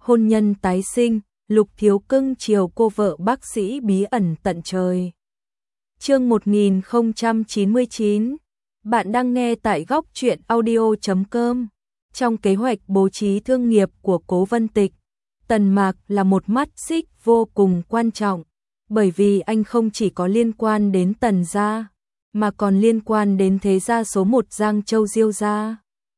hôn nhân tái sinh, Lục Thiếu cưng chiều cô vợ bác sĩ bí ẩn tận trời. Chương 1099. Bạn đang nghe tại góc truyện audio.com. Trong kế hoạch bố trí thương nghiệp của Cố Vân Tịch, Tần Mạc là một mắt xích vô cùng quan trọng, bởi vì anh không chỉ có liên quan đến Tần gia, mà còn liên quan đến thế gia số 1 Giang Châu Diêu gia.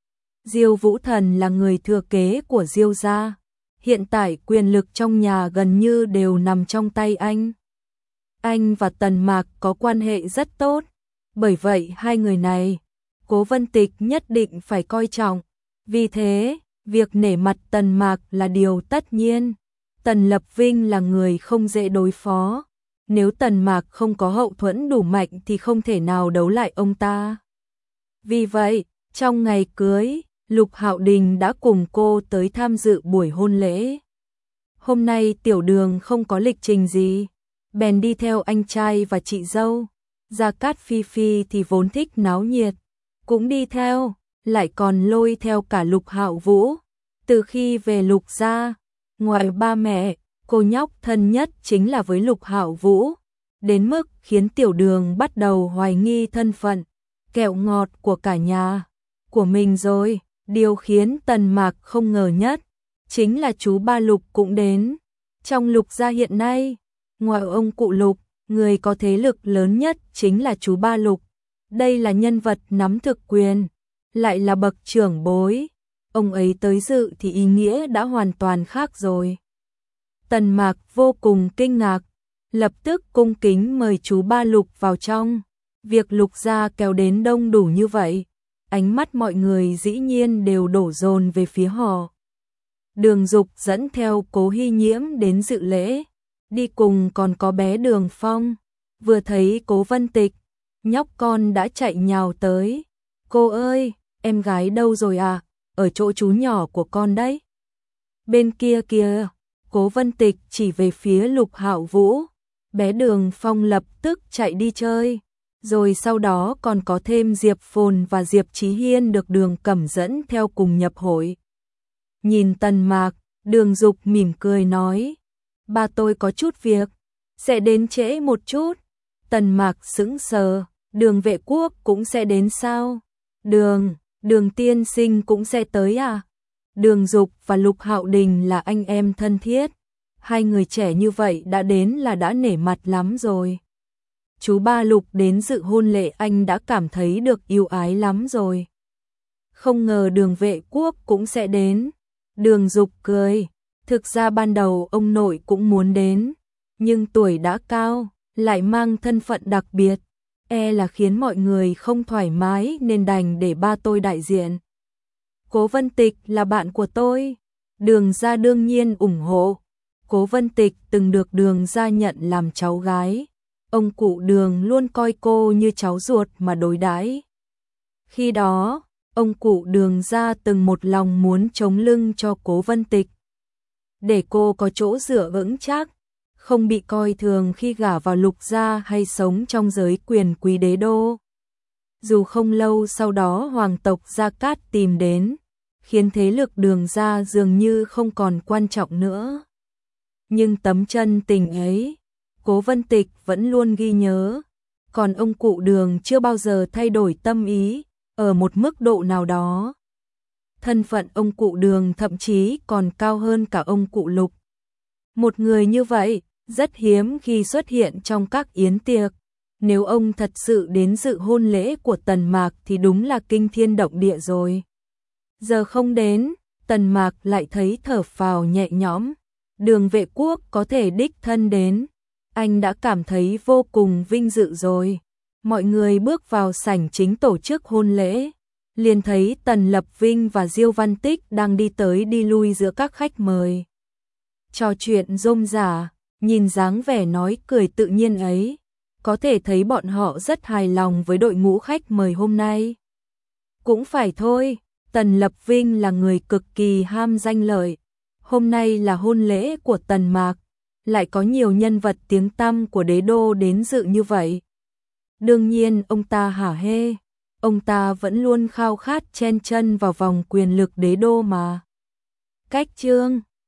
Diêu Vũ Thần là người thừa kế của Diêu gia. Hiện tại quyền lực trong nhà gần như đều nằm trong tay anh. Anh và Tần Mạc có quan hệ rất tốt, bởi vậy hai người này, Cố Vân Tịch nhất định phải coi trọng. Vì thế, việc nể mặt Tần Mạc là điều tất nhiên. Tần Lập Vinh là người không dễ đối phó. Nếu Tần Mạc không có hậu thuẫn đủ mạnh thì không thể nào đấu lại ông ta. Vì vậy, trong ngày cưới, Lục Hạo Đình đã cùng cô tới tham dự buổi hôn lễ. Hôm nay Tiểu Đường không có lịch trình gì, bèn đi theo anh trai và chị dâu. Gia Cát Phi Phi thì vốn thích náo nhiệt, cũng đi theo, lại còn lôi theo cả Lục Hạo Vũ. Từ khi về Lục gia, ngoài ba mẹ, cô nhóc thân nhất chính là với Lục Hạo Vũ, đến mức khiến Tiểu Đường bắt đầu hoài nghi thân phận, kẹo ngọt của cả nhà, của mình rồi. Điều khiến Tần Mạc không ngờ nhất, chính là chú ba Lục cũng đến. Trong Lục gia hiện nay, ngoài ông cụ Lục, người có thế lực lớn nhất chính là chú ba Lục. Đây là nhân vật nắm thực quyền, lại là bậc trưởng bối. Ông ấy tới dự thì ý nghĩa đã hoàn toàn khác rồi. Tần Mạc vô cùng kinh ngạc, lập tức cung kính mời chú ba Lục vào trong. Việc Lục gia kéo đến đông đủ như vậy, ánh mắt mọi người dĩ nhiên đều đổ dồn về phía họ. Đường Dục dẫn theo Cố Hy Nhiễm đến dự lễ, đi cùng còn có bé Đường Phong. Vừa thấy Cố Vân Tịch, nhóc con đã chạy nhào tới. Cô ơi, em gái đâu rồi à? Ở chỗ chú nhỏ của con đấy. Bên kia kìa, Cố Vân Tịch chỉ về phía Lục Hạo Vũ. Bé Đường Phong lập tức chạy đi chơi. Rồi sau đó còn có thêm Diệp Phồn và Diệp Chí Hiên được Đường Cẩm dẫn theo cùng nhập hội. Nhìn Tần Mạc, Đường Dục mỉm cười nói, ba tôi có chút việc, sẽ đến trễ một chút. Tần Mạc sững sờ, Đường Vệ Quốc cũng sẽ đến sao? Đường tiên sinh cũng sẽ tới à? Đường Dục và Lục Hạo Đình là anh em thân thiết, hai người trẻ như vậy đã đến là đã nể mặt lắm rồi. Chú ba Lục đến dự hôn lễ anh đã cảm thấy được yêu ái lắm rồi. Không ngờ Đường Vệ Quốc cũng sẽ đến. Đường Dục cười, thực ra ban đầu ông nội cũng muốn đến, nhưng tuổi đã cao, lại mang thân phận đặc biệt, là khiến mọi người không thoải mái nên đành để ba tôi đại diện. Cố Vân Tịch là bạn của tôi, Đường gia đương nhiên ủng hộ. Cố Vân Tịch từng được Đường gia nhận làm cháu gái. Ông cụ Đường luôn coi cô như cháu ruột mà đối đãi. Khi đó, ông cụ Đường gia từng một lòng muốn chống lưng cho Cố Vân Tịch, để cô có chỗ dựa vững chắc, không bị coi thường khi gả vào Lục gia hay sống trong giới quyền quý đế đô. Dù không lâu sau đó hoàng tộc Gia Cát tìm đến, khiến thế lực Đường gia dường như không còn quan trọng nữa. Nhưng tấm chân tình ấy, Cố Vân Tịch vẫn luôn ghi nhớ, còn ông cụ Đường chưa bao giờ thay đổi tâm ý, ở một mức độ nào đó. Thân phận ông cụ Đường thậm chí còn cao hơn cả ông cụ Lục. Một người như vậy, rất hiếm khi xuất hiện trong các yến tiệc. Nếu ông thật sự đến dự hôn lễ của Tần Mạc thì đúng là kinh thiên động địa rồi. Giờ không đến, Tần Mạc lại thấy thở phào nhẹ nhõm. Đường Vệ Quốc có thể đích thân đến, anh đã cảm thấy vô cùng vinh dự rồi. Mọi người bước vào sảnh chính tổ chức hôn lễ, liền thấy Tần Lập Vinh và Diêu Văn Tích đang đi tới đi lui giữa các khách mời. Trò chuyện rôm rả, nhìn dáng vẻ nói cười tự nhiên ấy, có thể thấy bọn họ rất hài lòng với đội ngũ khách mời hôm nay. Cũng phải thôi, Tần Lập Vinh là người cực kỳ ham danh lợi. Hôm nay là hôn lễ của Tần Mạc, lại có nhiều nhân vật tiếng tăm của đế đô đến dự như vậy. Đương nhiên ông ta hả hê, ông ta vẫn luôn khao khát chen chân vào vòng quyền lực đế đô mà. Cách chương